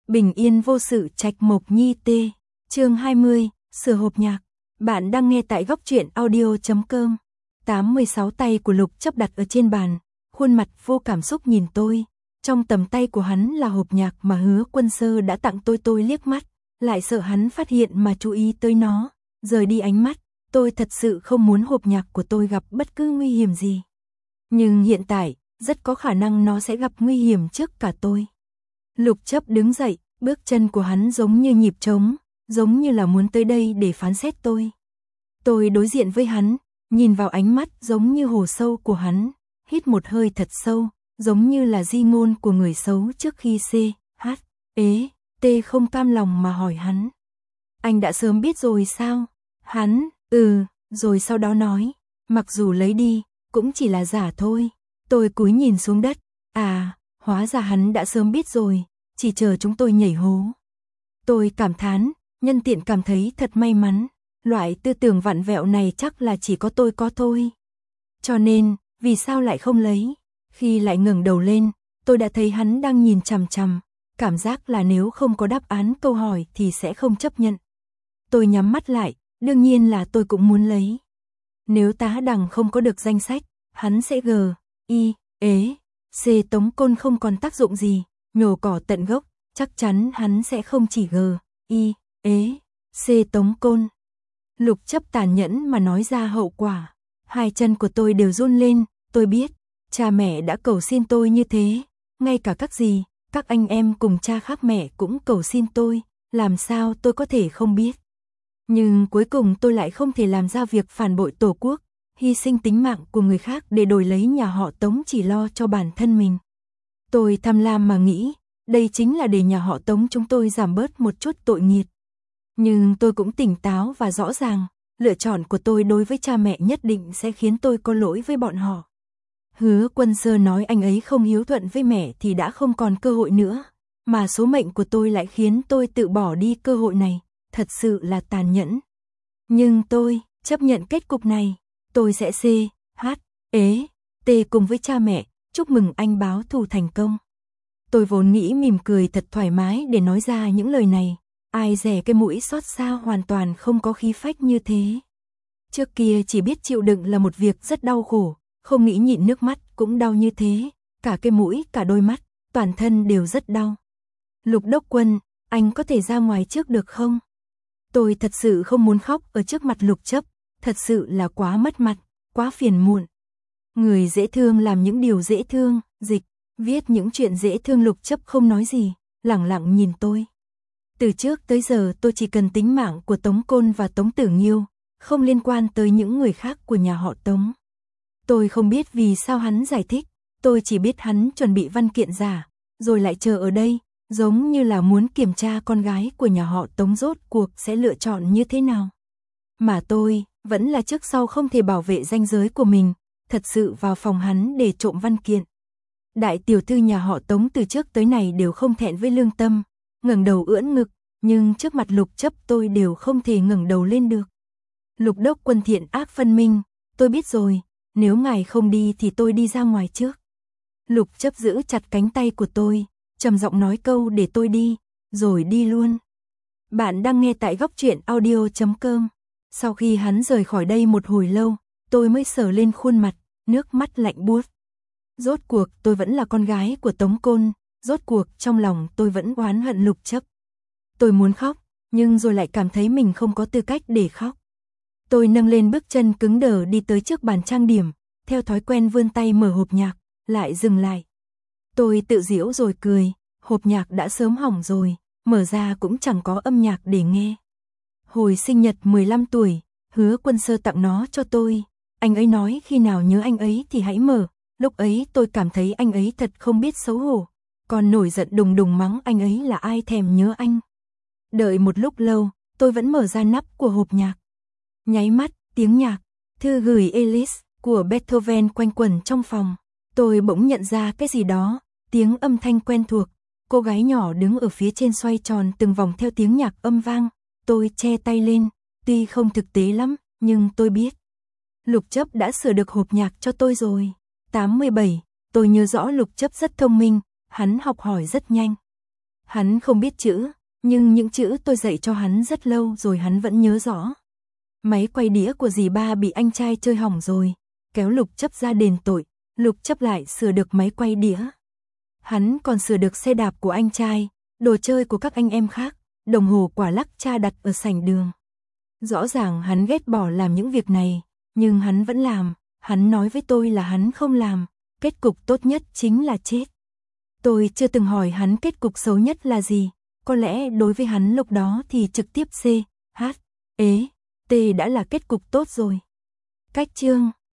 Bình yên vô sự trạch mộc nhi tê. Chương 20, sửa hộp nhạc. Bạn đang nghe tại góc truyện audio.com. 86 tay của Lục Chấp đặt ở trên bàn, khuôn mặt vô cảm xúc nhìn tôi. Trong tầm tay của hắn là hộp nhạc mà Hứa Quân Sơ đã tặng tôi liếc mắt, lại sợ hắn phát hiện mà chú ý tới nó, rời đi ánh mắt. Tôi thật sự không muốn hộp nhạc của tôi gặp bất cứ nguy hiểm gì. Nhưng hiện tại, rất có khả năng nó sẽ gặp nguy hiểm trước cả tôi. Lục Chấp đứng dậy, bước chân của hắn giống như nhịp trống, giống như là muốn tới đây để phán xét tôi. Tôi đối diện với hắn, nhìn vào ánh mắt giống như hồ sâu của hắn, hít một hơi thật sâu, giống như là di ngôn của người xấu trước khi T không cam lòng mà hỏi hắn. Anh đã sớm biết rồi sao? Hắn, rồi sau đó nói, mặc dù lấy đi, cũng chỉ là giả thôi. Tôi cúi nhìn xuống đất, hóa ra hắn đã sớm biết rồi, chỉ chờ chúng tôi nhảy hố. Tôi cảm thán, nhân tiện cảm thấy thật may mắn, loại tư tưởng vặn vẹo này chắc là chỉ có tôi có thôi. Cho nên, vì sao lại không lấy? Khi lại ngẩng đầu lên, tôi đã thấy hắn đang nhìn chằm chằm, cảm giác là nếu không có đáp án câu hỏi thì sẽ không chấp nhận. Tôi nhắm mắt lại, đương nhiên là tôi cũng muốn lấy. Nếu Tá Đằng không có được danh sách, hắn sẽ C tống côn không còn tác dụng gì, nhổ cỏ tận gốc, chắc chắn hắn sẽ không chỉ C tống côn. Lục Chấp tàn nhẫn mà nói ra hậu quả. Hai chân của tôi đều run lên, tôi biết, cha mẹ đã cầu xin tôi như thế, ngay cả các anh em cùng cha khác mẹ cũng cầu xin tôi, làm sao tôi có thể không biết. Nhưng cuối cùng tôi lại không thể làm ra việc phản bội Tổ quốc, hy sinh tính mạng của người khác để đổi lấy nhà họ Tống chỉ lo cho bản thân mình. Tôi tham lam mà nghĩ, đây chính là để nhà họ Tống chúng tôi giảm bớt một chút tội nghiệt. Nhưng tôi cũng tỉnh táo và rõ ràng, lựa chọn của tôi đối với cha mẹ nhất định sẽ khiến tôi có lỗi với bọn họ. Hứa Quân Sơ nói anh ấy không hiếu thuận với mẹ thì đã không còn cơ hội nữa, mà số mệnh của tôi lại khiến tôi tự bỏ đi cơ hội này, thật sự là tàn nhẫn. Nhưng tôi chấp nhận kết cục này, tôi sẽ T cùng với cha mẹ, chúc mừng anh báo thù thành công. Tôi vốn nghĩ mỉm cười thật thoải mái để nói ra những lời này, ai dè cái mũi xót xa hoàn toàn không có khí phách như thế. Trước kia chỉ biết chịu đựng là một việc rất đau khổ, không nghĩ nhịn nước mắt cũng đau như thế, cả cái mũi, cả đôi mắt, toàn thân đều rất đau. Lục Đốc Quân, anh có thể ra ngoài trước được không? Tôi thật sự không muốn khóc ở trước mặt Lục Chấp, thật sự là quá mất mặt, quá phiền muộn. Người dễ thương làm những điều dễ thương, viết những chuyện dễ thương. Lục Chấp không nói gì, lẳng lặng nhìn tôi. Từ trước tới giờ tôi chỉ cần tính mạng của Tống Côn và Tống Tử Nghiêu, không liên quan tới những người khác của nhà họ Tống. Tôi không biết vì sao hắn giải thích, tôi chỉ biết hắn chuẩn bị văn kiện giả, rồi lại chờ ở đây, giống như là muốn kiểm tra con gái của nhà họ Tống rốt cuộc sẽ lựa chọn như thế nào. Mà tôi, vẫn là trước sau không thể bảo vệ ranh giới của mình, thật sự vào phòng hắn để trộm văn kiện. Đại tiểu thư nhà họ Tống từ trước tới này đều không thẹn với lương tâm, ngẩng đầu ưỡn ngực, nhưng trước mặt Lục Chấp tôi đều không thể ngẩng đầu lên được. Lục Đốc Quân thiện ác phân minh, tôi biết rồi, nếu ngài không đi thì tôi đi ra ngoài trước. Lục Chấp giữ chặt cánh tay của tôi, trầm giọng nói câu để tôi đi, rồi đi luôn. Bạn đang nghe tại góc truyện audio.com. Sau khi hắn rời khỏi đây một hồi lâu, tôi mới sờ lên khuôn mặt, nước mắt lạnh buốt. Rốt cuộc tôi vẫn là con gái của Tống Côn, rốt cuộc trong lòng tôi vẫn oán hận Lục Chấp. Tôi muốn khóc, nhưng rồi lại cảm thấy mình không có tư cách để khóc. Tôi nâng lên bước chân cứng đờ đi tới trước bàn trang điểm, theo thói quen vươn tay mở hộp nhạc, lại dừng lại. Tôi tự giễu rồi cười, hộp nhạc đã sớm hỏng rồi, mở ra cũng chẳng có âm nhạc để nghe. Hồi sinh nhật 15 tuổi, Hứa Quân Sơ tặng nó cho tôi, anh ấy nói khi nào nhớ anh ấy thì hãy mở, lúc ấy tôi cảm thấy anh ấy thật không biết xấu hổ, còn nổi giận đùng đùng mắng anh ấy là ai thèm nhớ anh. Đợi một lúc lâu, tôi vẫn mở ra nắp của hộp nhạc. Nháy mắt, tiếng nhạc, thư gửi Alice của Beethoven quanh quẩn trong phòng. Tôi bỗng nhận ra cái gì đó, tiếng âm thanh quen thuộc, cô gái nhỏ đứng ở phía trên xoay tròn từng vòng theo tiếng nhạc âm vang. Tôi che tay lên, tuy không thực tế lắm, nhưng tôi biết. Lục Chấp đã sửa được hộp nhạc cho tôi rồi. 87, tôi nhớ rõ Lục Chấp rất thông minh, hắn học hỏi rất nhanh. Hắn không biết chữ, nhưng những chữ tôi dạy cho hắn rất lâu rồi hắn vẫn nhớ rõ. Máy quay đĩa của dì ba bị anh trai chơi hỏng rồi, kéo Lục Chấp ra đền tội, Lục Chấp lại sửa được máy quay đĩa. Hắn còn sửa được xe đạp của anh trai, đồ chơi của các anh em khác, đồng hồ quả lắc cha đặt ở sảnh đường. Rõ ràng hắn ghét bỏ làm những việc này, nhưng hắn vẫn làm, hắn nói với tôi là hắn không làm, kết cục tốt nhất chính là chết. Tôi chưa từng hỏi hắn kết cục xấu nhất là gì, có lẽ đối với hắn lúc đó thì trực tiếp C, H, E, T đã là kết cục tốt rồi. Cách chương